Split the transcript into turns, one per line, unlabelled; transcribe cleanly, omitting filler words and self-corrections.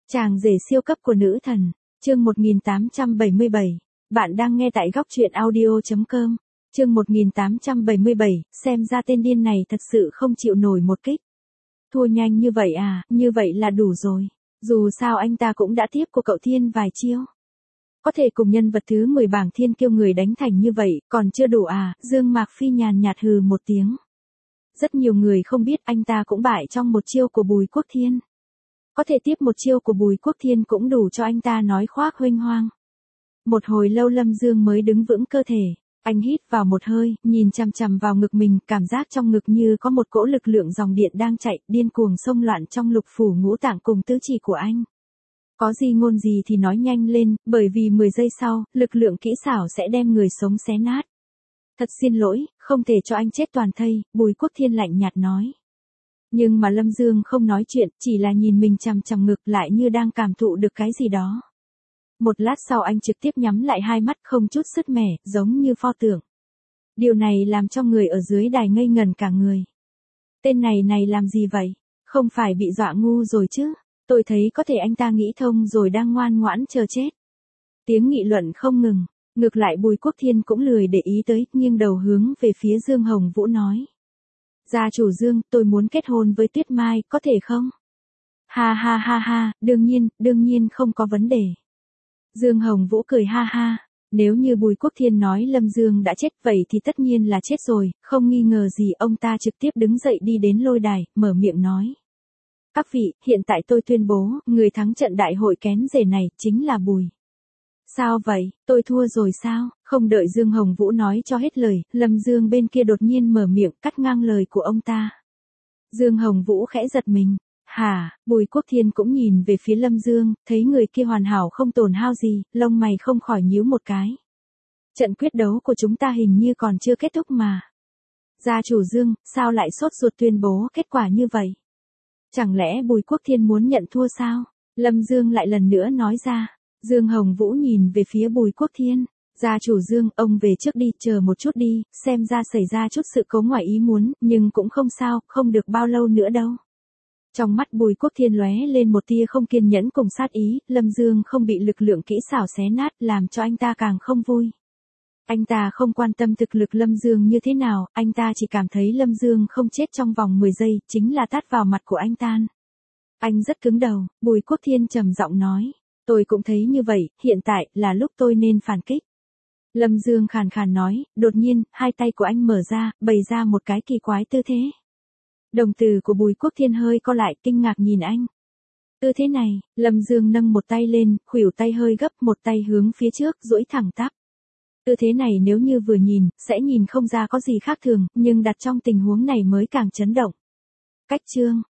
Chàng rể siêu cấp của nữ thần, chương 1877, bạn đang nghe tại góc truyện audio.com, chương 1877, xem ra tên điên này thật sự không chịu nổi một kích. Thua nhanh như vậy à, như vậy là đủ rồi, dù sao anh ta cũng đã tiếp của cậu Thiên vài chiêu. Có thể cùng nhân vật thứ 10 bảng thiên kiêu người đánh thành như vậy, còn chưa đủ à, Dương Mạc Phi nhàn nhạt hừ một tiếng. Rất nhiều người không biết anh ta cũng bại trong một chiêu của Bùi Quốc Thiên. Có thể tiếp một chiêu của Bùi Quốc Thiên cũng đủ cho anh ta nói khoác huênh hoang. Một hồi lâu Lâm Dương mới đứng vững cơ thể, anh hít vào một hơi, nhìn chằm chằm vào ngực mình, cảm giác trong ngực như có một cỗ lực lượng dòng điện đang chạy, điên cuồng xông loạn trong lục phủ ngũ tạng cùng tứ chi của anh. Có gì ngôn gì thì nói nhanh lên, bởi vì 10 giây sau, lực lượng kỹ xảo sẽ đem người sống xé nát. Thật xin lỗi, không thể cho anh chết toàn thây, Bùi Quốc Thiên lạnh nhạt nói. Nhưng mà Lâm Dương không nói chuyện, chỉ là nhìn mình chằm chằm ngực lại như đang cảm thụ được cái gì đó. Một lát sau anh trực tiếp nhắm lại hai mắt không chút sứt mẻ, giống như pho tượng. Điều này làm cho người ở dưới đài ngây ngẩn cả người. Tên này làm gì vậy? Không phải bị dọa ngu rồi chứ? Tôi thấy có thể anh ta nghĩ thông rồi đang ngoan ngoãn chờ chết. Tiếng nghị luận không ngừng, ngược lại Bùi Quốc Thiên cũng lười để ý tới, nghiêng đầu hướng về phía Dương Hồng Vũ nói. Gia chủ Dương, tôi muốn kết hôn với Tuyết Mai, có thể không? Ha ha ha ha, đương nhiên không có vấn đề. Dương Hồng Vũ cười ha ha, nếu như Bùi Quốc Thiên nói Lâm Dương đã chết vậy thì tất nhiên là chết rồi, không nghi ngờ gì ông ta trực tiếp đứng dậy đi đến lôi đài, mở miệng nói. Các vị, hiện tại tôi tuyên bố, người thắng trận đại hội kén rể này chính là Bùi. Sao vậy, tôi thua rồi sao? Không đợi Dương Hồng Vũ nói cho hết lời, Lâm Dương bên kia đột nhiên mở miệng cắt ngang lời của ông ta. Dương Hồng Vũ khẽ giật mình. Hả, Bùi Quốc Thiên cũng nhìn về phía Lâm Dương, thấy người kia hoàn hảo không tổn hao gì, lông mày không khỏi nhíu một cái. Trận quyết đấu của chúng ta hình như còn chưa kết thúc mà. Gia chủ Dương, sao lại sốt ruột tuyên bố kết quả như vậy? Chẳng lẽ Bùi Quốc Thiên muốn nhận thua sao? Lâm Dương lại lần nữa nói ra. Dương Hồng Vũ nhìn về phía Bùi Quốc Thiên. Gia chủ Dương, ông về trước đi, chờ một chút đi, xem ra xảy ra chút sự cố ngoài ý muốn, nhưng cũng không sao, không được bao lâu nữa đâu. Trong mắt Bùi Quốc Thiên lóe lên một tia không kiên nhẫn cùng sát ý, Lâm Dương không bị lực lượng kỹ xảo xé nát, làm cho anh ta càng không vui. Anh ta không quan tâm thực lực Lâm Dương như thế nào, anh ta chỉ cảm thấy Lâm Dương không chết trong vòng 10 giây, chính là tát vào mặt của anh ta. Anh rất cứng đầu, Bùi Quốc Thiên trầm giọng nói. Tôi cũng thấy như vậy, hiện tại là lúc tôi nên phản kích. Lâm Dương khàn khàn nói, đột nhiên, hai tay của anh mở ra, bày ra một cái kỳ quái tư thế. Đồng tử của Bùi Quốc Thiên hơi co lại, kinh ngạc nhìn anh. Tư thế này, Lâm Dương nâng một tay lên, khuỷu tay hơi gấp, một tay hướng phía trước, duỗi thẳng tắp. Tư thế này nếu như vừa nhìn, sẽ nhìn không ra có gì khác thường, nhưng đặt trong tình huống này mới càng chấn động. Cách chương,